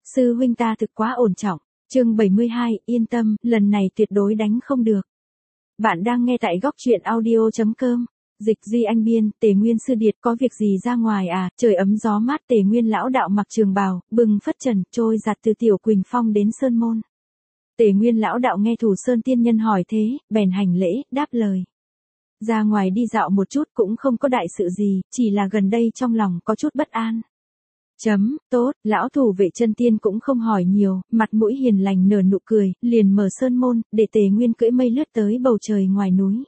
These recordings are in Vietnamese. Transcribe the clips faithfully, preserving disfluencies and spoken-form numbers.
Sư huynh ta thực quá ổn trọng. Chương bảy mươi hai, yên tâm, lần này tuyệt đối đánh không được. Bạn đang nghe tại góc truyện audio chấm com. Dịch Duy Anh biên, Tề Nguyên sư điệt có việc gì ra ngoài à, trời ấm gió mát. Tề Nguyên lão đạo mặc trường bào, bừng phất trần, trôi giạt từ Tiểu Quỳnh Phong đến Sơn Môn. Tề Nguyên lão đạo nghe Thủ Sơn tiên nhân hỏi thế, bèn hành lễ, đáp lời. Ra ngoài đi dạo một chút cũng không có đại sự gì, chỉ là gần đây trong lòng có chút bất an. Chấm, tốt, lão thủ vệ chân tiên cũng không hỏi nhiều, mặt mũi hiền lành nở nụ cười, liền mở sơn môn, để Tề Nguyên cưỡi mây lướt tới bầu trời ngoài núi.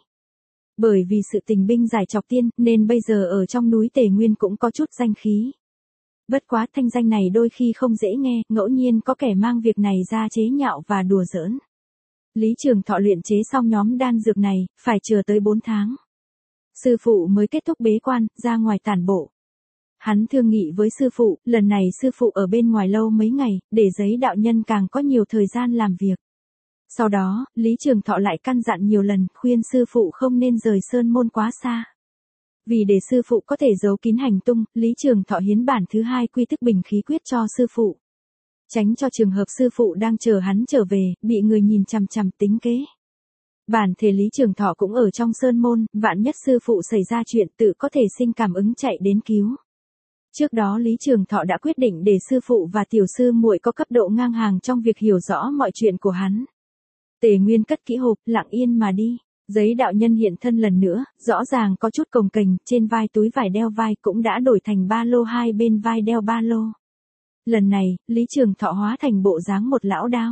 Bởi vì sự tình binh giải chọc tiên, nên bây giờ ở trong núi Tề Nguyên cũng có chút danh khí. Bất quá thanh danh này đôi khi không dễ nghe, ngẫu nhiên có kẻ mang việc này ra chế nhạo và đùa giỡn. Lý Trường Thọ luyện chế xong nhóm đan dược này, phải chờ tới bốn tháng. Sư phụ mới kết thúc bế quan, ra ngoài tản bộ. Hắn thương nghị với sư phụ, lần này sư phụ ở bên ngoài lâu mấy ngày, để giấy đạo nhân càng có nhiều thời gian làm việc. Sau đó, Lý Trường Thọ lại căn dặn nhiều lần, khuyên sư phụ không nên rời sơn môn quá xa. Vì để sư phụ có thể giấu kín hành tung, Lý Trường Thọ hiến bản thứ hai quy thức bình khí quyết cho sư phụ. Tránh cho trường hợp sư phụ đang chờ hắn trở về, bị người nhìn chằm chằm tính kế. Bản thể Lý Trường Thọ cũng ở trong sơn môn, vạn nhất sư phụ xảy ra chuyện tự có thể sinh cảm ứng chạy đến cứu. Trước đó Lý Trường Thọ đã quyết định để sư phụ và tiểu sư muội có cấp độ ngang hàng trong việc hiểu rõ mọi chuyện của hắn. Tề Nguyên cất kỹ hộp, lặng yên mà đi. Giấy đạo nhân hiện thân lần nữa, rõ ràng có chút cồng kềnh, trên vai túi vải đeo vai cũng đã đổi thành ba lô, hai bên vai đeo ba lô. Lần này, Lý Trường Thọ hóa thành bộ dáng một lão đao.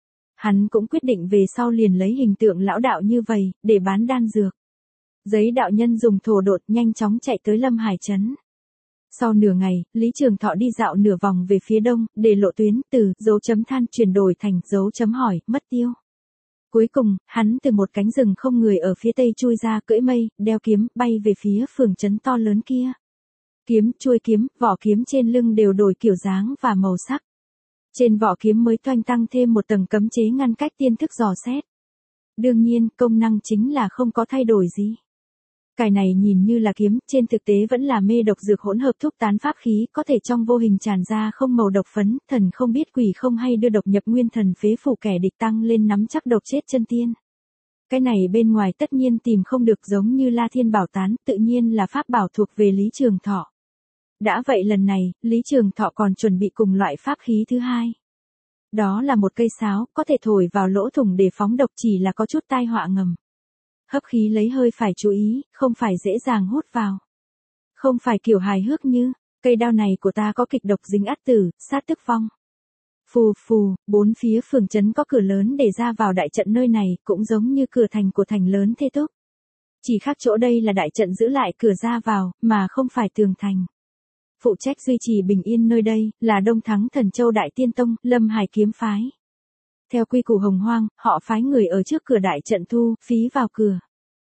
Hắn cũng quyết định về sau liền lấy hình tượng lão đạo như vậy, để bán đan dược. Giấy đạo nhân dùng thổ độn nhanh chóng chạy tới Lâm Hải Trấn. Sau nửa ngày, Lý Trường Thọ đi dạo nửa vòng về phía đông, để lộ tuyến từ dấu chấm than chuyển đổi thành dấu chấm hỏi, mất tiêu. Cuối cùng, hắn từ một cánh rừng không người ở phía tây chui ra, cưỡi mây, đeo kiếm, bay về phía phường trấn to lớn kia. Kiếm, chuôi kiếm, vỏ kiếm trên lưng đều đổi kiểu dáng và màu sắc. Trên vỏ kiếm mới toanh tăng thêm một tầng cấm chế ngăn cách tiên thức dò xét. Đương nhiên, công năng chính là không có thay đổi gì. Cái này nhìn như là kiếm, trên thực tế vẫn là mê độc dược hỗn hợp thuốc tán pháp khí, có thể trong vô hình tràn ra không màu độc phấn, thần không biết quỷ không hay đưa độc nhập nguyên thần phế phủ kẻ địch tăng lên nắm chắc độc chết chân tiên. Cái này bên ngoài tất nhiên tìm không được, giống như La Thiên Bảo Tán, tự nhiên là pháp bảo thuộc về Lý Trường Thọ. Đã vậy lần này, Lý Trường Thọ còn chuẩn bị cùng loại pháp khí thứ hai. Đó là một cây sáo, có thể thổi vào lỗ thủng để phóng độc, chỉ là có chút tai họa ngầm. Hấp khí lấy hơi phải chú ý, không phải dễ dàng hút vào. Không phải kiểu hài hước như, cây đao này của ta có kịch độc dính ắt tử, sát tức vong. Phù phù, bốn phía phường trấn có cửa lớn để ra vào đại trận, nơi này cũng giống như cửa thành của thành lớn Thế Túc. Chỉ khác chỗ đây là đại trận giữ lại cửa ra vào, mà không phải tường thành. Phụ trách duy trì bình yên nơi đây, là Đông Thắng Thần Châu Đại Tiên Tông, Lâm Hải Kiếm Phái. Theo quy củ Hồng Hoang, họ phái người ở trước cửa đại trận thu phí vào cửa.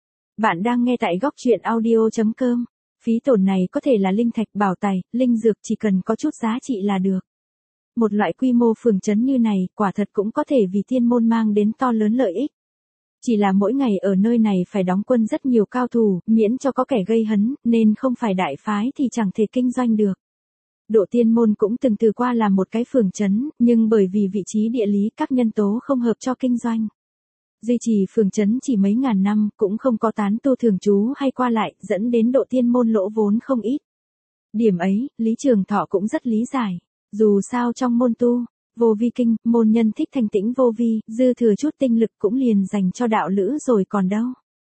Bạn đang nghe tại góc truyện audio chấm com. Phí tổn này có thể là linh thạch, bảo tài, linh dược, chỉ cần có chút giá trị là được. Một loại quy mô phường trấn như này, quả thật cũng có thể vì tiên môn mang đến to lớn lợi ích. Chỉ là mỗi ngày ở nơi này phải đóng quân rất nhiều cao thủ, miễn cho có kẻ gây hấn, nên không phải đại phái thì chẳng thể kinh doanh được. Độ Tiên môn cũng từng từ qua làm một cái phường trấn, nhưng bởi vì vị trí địa lý các nhân tố không hợp cho kinh doanh. Duy trì phường trấn chỉ mấy ngàn năm, cũng không có tán tu thường trú hay qua lại, dẫn đến Độ Tiên môn lỗ vốn không ít. Điểm ấy, Lý Trường Thọ cũng rất lý giải. Dù sao trong môn tu, vô vi kinh, môn nhân thích thanh tĩnh vô vi, dư thừa chút tinh lực cũng liền dành cho đạo lữ rồi còn đâu.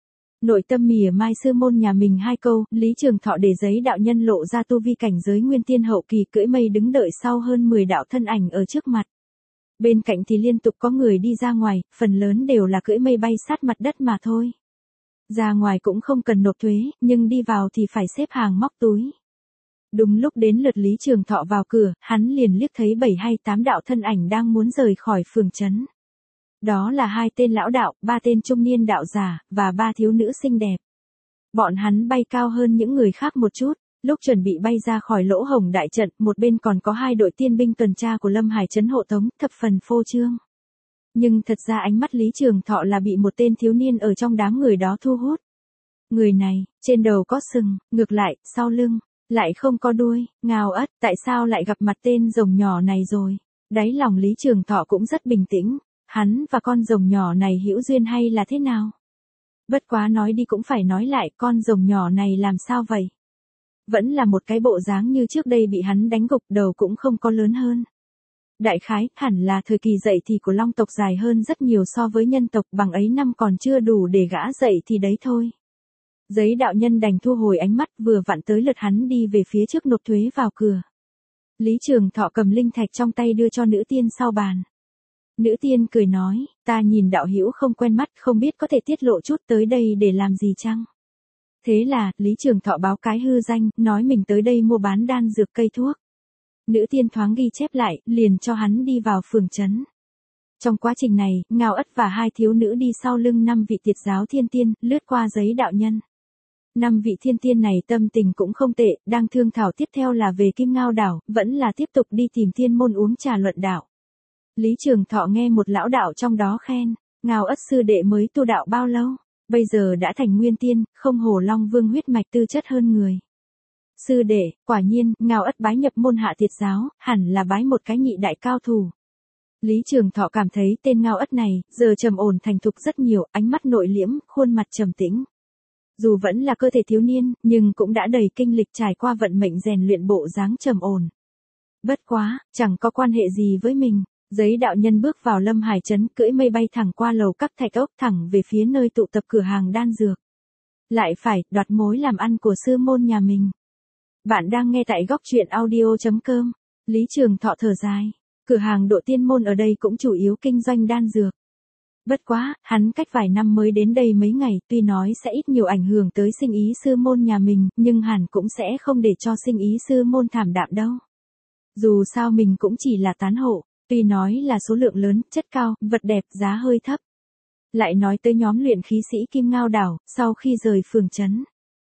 Nội tâm mỉa mai sư môn nhà mình hai câu, Lý Trường Thọ để giấy đạo nhân lộ ra tu vi cảnh giới nguyên tiên hậu kỳ, cưỡi mây đứng đợi sau hơn mười đạo thân ảnh ở trước mặt. Bên cạnh thì liên tục có người đi ra ngoài, phần lớn đều là cưỡi mây bay sát mặt đất mà thôi. Ra ngoài cũng không cần nộp thuế, nhưng đi vào thì phải xếp hàng móc túi. Đúng lúc đến lượt Lý Trường Thọ vào cửa, hắn liền liếc thấy bảy hay tám đạo thân ảnh đang muốn rời khỏi phường trấn. Đó là hai tên lão đạo, ba tên trung niên đạo giả, và ba thiếu nữ xinh đẹp. Bọn hắn bay cao hơn những người khác một chút, lúc chuẩn bị bay ra khỏi lỗ hổng đại trận, một bên còn có hai đội tiên binh tuần tra của Lâm Hải Trấn hộ tống, thập phần phô trương. Nhưng thật ra ánh mắt Lý Trường Thọ là bị một tên thiếu niên ở trong đám người đó thu hút. Người này, trên đầu có sừng, ngược lại, sau lưng lại không có đuôi, ngao ất, tại sao lại gặp mặt tên rồng nhỏ này rồi? Đáy lòng Lý Trường Thọ cũng rất bình tĩnh, hắn và con rồng nhỏ này hữu duyên hay là thế nào? Bất quá nói đi cũng phải nói lại, con rồng nhỏ này làm sao vậy? Vẫn là một cái bộ dáng như trước đây bị hắn đánh gục, đầu cũng không có lớn hơn. Đại khái, hẳn là thời kỳ dậy thì của long tộc dài hơn rất nhiều so với nhân tộc, bằng ấy năm còn chưa đủ để gã dậy thì đấy thôi. Giấy đạo nhân đành thu hồi ánh mắt, vừa vặn tới lượt hắn đi về phía trước nộp thuế vào cửa. Lý Trường Thọ cầm linh thạch trong tay đưa cho nữ tiên sau bàn. Nữ tiên cười nói, ta nhìn đạo hữu không quen mắt, không biết có thể tiết lộ chút tới đây để làm gì chăng? Thế là, Lý Trường Thọ báo cái hư danh, nói mình tới đây mua bán đan dược cây thuốc. Nữ tiên thoáng ghi chép lại, liền cho hắn đi vào phường trấn. Trong quá trình này, Ngao Ất và hai thiếu nữ đi sau lưng năm vị tiệt giáo thiên tiên, lướt qua giấy đạo nhân. Năm vị thiên tiên này tâm tình cũng không tệ, đang thương thảo tiếp theo là về Kim Ngao đảo, vẫn là tiếp tục đi tìm tiên môn uống trà luận đạo. Lý Trường Thọ nghe một lão đạo trong đó khen, Ngao Ất sư đệ mới tu đạo bao lâu, bây giờ đã thành nguyên tiên, không hổ Long Vương huyết mạch tư chất hơn người. Sư đệ, quả nhiên, Ngao Ất bái nhập môn hạ tiệt giáo, hẳn là bái một cái nhị đại cao thủ. Lý Trường Thọ cảm thấy tên Ngao Ất này, giờ trầm ổn thành thục rất nhiều, ánh mắt nội liễm, khuôn mặt trầm tĩnh. Dù vẫn là cơ thể thiếu niên, nhưng cũng đã đầy kinh lịch trải qua vận mệnh rèn luyện bộ dáng trầm ổn. Bất quá, chẳng có quan hệ gì với mình. Giấy đạo nhân bước vào Lâm Hải trấn, cưỡi mây bay thẳng qua lầu các thạch ốc thẳng về phía nơi tụ tập cửa hàng đan dược. Lại phải đoạt mối làm ăn của sư môn nhà mình. Bạn đang nghe tại góc truyện audio chấm com. Lý Trường Thọ thở dài. Cửa hàng Độ Tiên môn ở đây cũng chủ yếu kinh doanh đan dược. Bất quá, hắn cách vài năm mới đến đây mấy ngày, tuy nói sẽ ít nhiều ảnh hưởng tới sinh ý sư môn nhà mình, nhưng hẳn cũng sẽ không để cho sinh ý sư môn thảm đạm đâu. Dù sao mình cũng chỉ là tán hộ, tuy nói là số lượng lớn, chất cao, vật đẹp, giá hơi thấp. Lại nói tới nhóm luyện khí sĩ Kim Ngao đảo, sau khi rời phường trấn.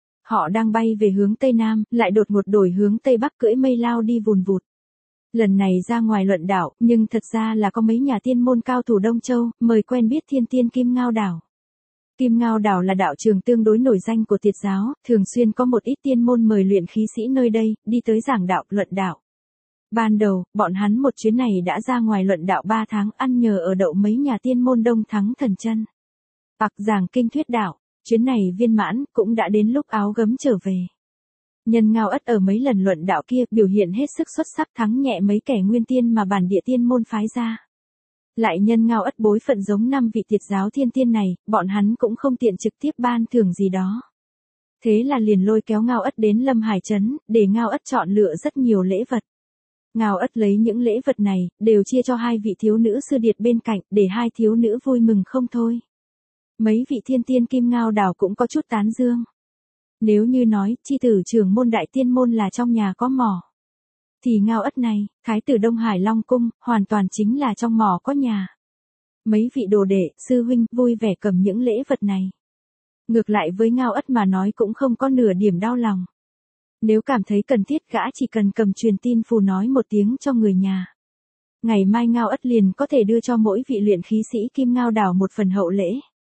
Họ đang bay về hướng Tây Nam, lại đột ngột đổi hướng Tây Bắc cưỡi mây lao đi vùn vụt. Lần này ra ngoài luận đạo, nhưng thật ra là có mấy nhà tiên môn cao thủ Đông Châu, mời quen biết thiên tiên Kim Ngao đảo. Kim Ngao đảo là đạo trường tương đối nổi danh của tiệt giáo, thường xuyên có một ít tiên môn mời luyện khí sĩ nơi đây, đi tới giảng đạo, luận đạo. Ban đầu, bọn hắn một chuyến này đã ra ngoài luận đạo ba tháng, ăn nhờ ở đậu mấy nhà tiên môn Đông Thắng Thần Chân. Bạc giảng kinh thuyết đạo, chuyến này viên mãn, cũng đã đến lúc áo gấm trở về. Nhân Ngao Ất ở mấy lần luận đạo kia biểu hiện hết sức xuất sắc, thắng nhẹ mấy kẻ nguyên tiên mà bản địa tiên môn phái ra. Lại nhân Ngao Ất bối phận giống năm vị tiệt giáo thiên tiên này, bọn hắn cũng không tiện trực tiếp ban thưởng gì đó. Thế là liền lôi kéo Ngao Ất đến Lâm Hải trấn, để Ngao Ất chọn lựa rất nhiều lễ vật. Ngao Ất lấy những lễ vật này, đều chia cho hai vị thiếu nữ sư điệt bên cạnh, để hai thiếu nữ vui mừng không thôi. Mấy vị thiên tiên Kim Ngao đảo cũng có chút tán dương. Nếu như nói, chi tử trưởng môn đại tiên môn là trong nhà có mỏ, thì Ngao Ất này, thái tử Đông Hải Long Cung, hoàn toàn chính là trong mỏ có nhà. Mấy vị đồ đệ, sư huynh, vui vẻ cầm những lễ vật này. Ngược lại với Ngao Ất mà nói cũng không có nửa điểm đau lòng. Nếu cảm thấy cần thiết, gã chỉ cần cầm truyền tin phù nói một tiếng cho người nhà. Ngày mai Ngao Ất liền có thể đưa cho mỗi vị luyện khí sĩ Kim Ngao đảo một phần hậu lễ.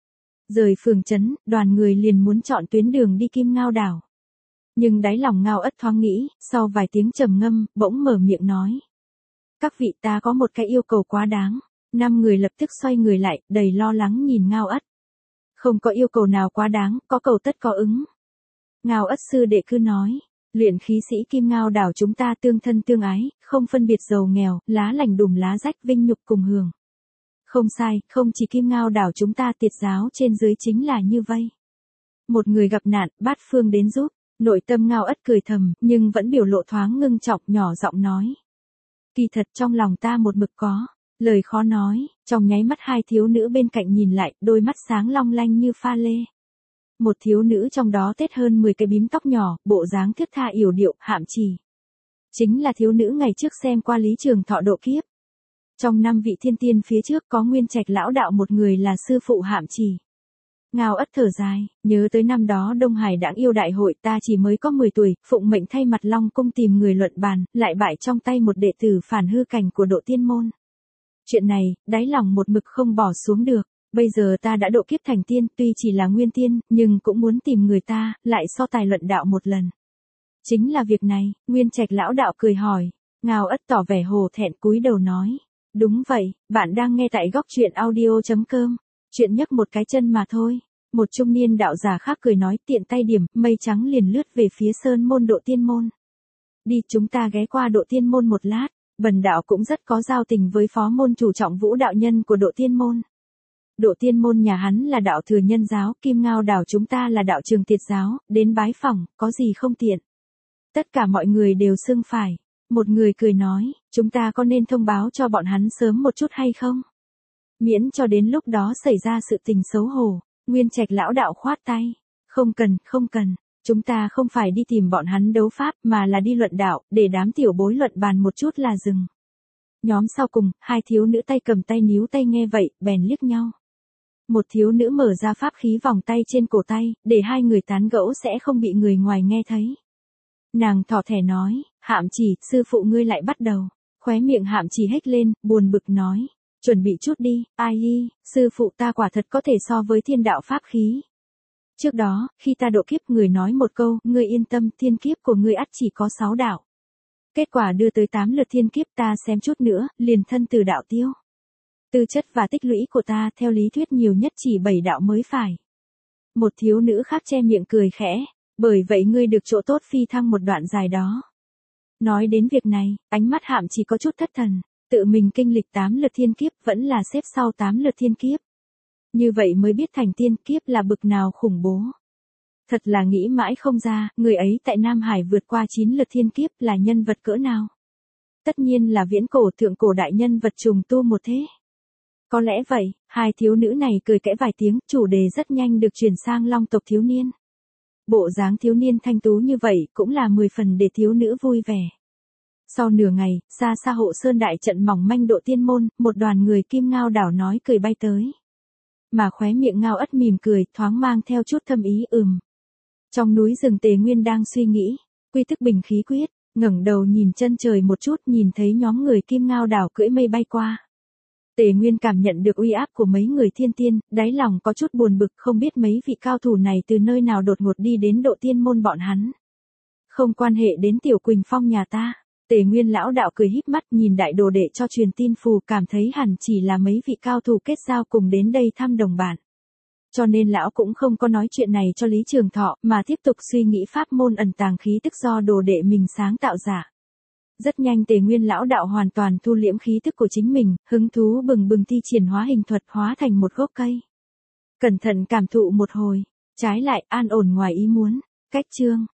Rời phường trấn, đoàn người liền muốn chọn tuyến đường đi Kim Ngao đảo. Nhưng đáy lòng Ngao Ất thoáng nghĩ, sau vài tiếng trầm ngâm, bỗng mở miệng nói. Các vị, ta có một cái yêu cầu quá đáng. Năm người lập tức xoay người lại, đầy lo lắng nhìn Ngao Ất. Không có yêu cầu nào quá đáng, có cầu tất có ứng. Ngao Ất sư đệ cứ nói. Luyện khí sĩ Kim Ngao đảo chúng ta tương thân tương ái, không phân biệt giàu nghèo, lá lành đùm lá rách, vinh nhục cùng hưởng. Không sai, không chỉ Kim Ngao đảo chúng ta tiệt giáo trên dưới chính là như vây. Một người gặp nạn, bát phương đến giúp. Nội tâm Ngao Ất cười thầm, nhưng vẫn biểu lộ thoáng ngưng trọng, nhỏ giọng nói. Kỳ thật trong lòng ta một mực có, lời khó nói, trong nháy mắt hai thiếu nữ bên cạnh nhìn lại, đôi mắt sáng long lanh như pha lê. Một thiếu nữ trong đó tết hơn mười cái bím tóc nhỏ, bộ dáng thướt tha yểu điệu, Hạm Chỉ. Chính là thiếu nữ ngày trước xem qua Lý Trường Thọ độ kiếp. Trong năm vị thiên tiên phía trước có Nguyên Trạch lão đạo một người là sư phụ Hạm Chỉ. Ngao Ất thở dài, nhớ tới năm đó Đông Hải Đãng Yêu đại hội, ta chỉ mới có mười tuổi, phụng mệnh thay mặt Long Cung tìm người luận bàn, lại bại trong tay một đệ tử phản hư cảnh của Độ Tiên môn. Chuyện này, đáy lòng một mực không bỏ xuống được. Bây giờ ta đã độ kiếp thành tiên, tuy chỉ là nguyên tiên, nhưng cũng muốn tìm người ta, lại so tài luận đạo một lần. Chính là việc này, Nguyên Trạch lão đạo cười hỏi. Ngao Ất tỏ vẻ hổ thẹn cúi đầu nói. Đúng vậy, bạn đang nghe tại góc truyện audio.com. Chuyện nhấc một cái chân mà thôi. Một trung niên đạo giả khác cười nói tiện tay điểm, mây trắng liền lướt về phía sơn môn Độ Tiên Môn. Đi chúng ta ghé qua Độ Tiên Môn một lát, bần đạo cũng rất có giao tình với phó môn chủ Trọng Vũ đạo nhân của Độ Tiên Môn. Độ Tiên Môn nhà hắn là đạo Thừa Nhân giáo, Kim Ngao đảo chúng ta là đạo Trường Tiệt giáo, đến bái phỏng, có gì không tiện. Tất cả mọi người đều xưng phải. Một người cười nói, chúng ta có nên thông báo cho bọn hắn sớm một chút hay không? Miễn cho đến lúc đó xảy ra sự tình xấu hổ. Nguyên Trạch lão đạo khoát tay. Không cần, không cần. Chúng ta không phải đi tìm bọn hắn đấu pháp mà là đi luận đạo, để đám tiểu bối luận bàn một chút là dừng. Nhóm sau cùng, hai thiếu nữ tay cầm tay níu tay nghe vậy, bèn liếc nhau. Một thiếu nữ mở ra pháp khí vòng tay trên cổ tay, để hai người tán gẫu sẽ không bị người ngoài nghe thấy. Nàng thỏ thẻ nói, Hạm Chỉ, sư phụ ngươi lại bắt đầu. Khóe miệng Hạm Chỉ hếch lên, buồn bực nói, chuẩn bị chút đi, ai hi, sư phụ ta quả thật có thể so với thiên đạo pháp khí. Trước đó, khi ta độ kiếp người nói một câu, ngươi yên tâm, thiên kiếp của ngươi ắt chỉ có sáu đạo. Kết quả đưa tới tám lượt thiên kiếp ta xem chút nữa, liền thân từ đạo tiêu. Tư chất và tích lũy của ta theo lý thuyết nhiều nhất chỉ bảy đạo mới phải. Một thiếu nữ khác che miệng cười khẽ, bởi vậy ngươi được chỗ tốt phi thăng một đoạn dài đó. Nói đến việc này, ánh mắt Hạm Chỉ có chút thất thần, tự mình kinh lịch tám lượt thiên kiếp vẫn là xếp sau tám lượt thiên kiếp. Như vậy mới biết thành tiên kiếp là bực nào khủng bố. Thật là nghĩ mãi không ra, người ấy tại Nam Hải vượt qua chín lượt thiên kiếp là nhân vật cỡ nào. Tất nhiên là viễn cổ thượng cổ đại nhân vật trùng tu một thế. Có lẽ vậy, hai thiếu nữ này cười cãi vài tiếng, chủ đề rất nhanh được chuyển sang Long tộc thiếu niên. Bộ dáng thiếu niên thanh tú như vậy cũng là mười phần để thiếu nữ vui vẻ. Sau nửa ngày, xa xa Hộ Sơn đại trận mỏng manh Độ Tiên Môn, một đoàn người Kim Ngao đảo nói cười bay tới. Mà khóe miệng Ngao Ất mỉm cười, thoáng mang theo chút thâm ý ừm. Trong núi rừng Tề Nguyên đang suy nghĩ, quy thức bình khí quyết, ngẩng đầu nhìn chân trời một chút nhìn thấy nhóm người Kim Ngao đảo cưỡi mây bay qua. Tề Nguyên cảm nhận được uy áp của mấy người thiên tiên, đáy lòng có chút buồn bực không biết mấy vị cao thủ này từ nơi nào đột ngột đi đến Độ Tiên Môn bọn hắn. Không quan hệ đến Tiểu Quỳnh Phong nhà ta. Tề Nguyên lão đạo cười híp mắt nhìn đại đồ đệ cho truyền tin phù cảm thấy hẳn chỉ là mấy vị cao thủ kết giao cùng đến đây thăm đồng bạn. Cho nên lão cũng không có nói chuyện này cho Lý Trường Thọ mà tiếp tục suy nghĩ pháp môn ẩn tàng khí tức do đồ đệ mình sáng tạo ra. Rất nhanh Tề Nguyên lão đạo hoàn toàn thu liễm khí tức của chính mình, hứng thú bừng bừng thi triển hóa hình thuật hóa thành một gốc cây. Cẩn thận cảm thụ một hồi, trái lại an ổn ngoài ý muốn. Cách chương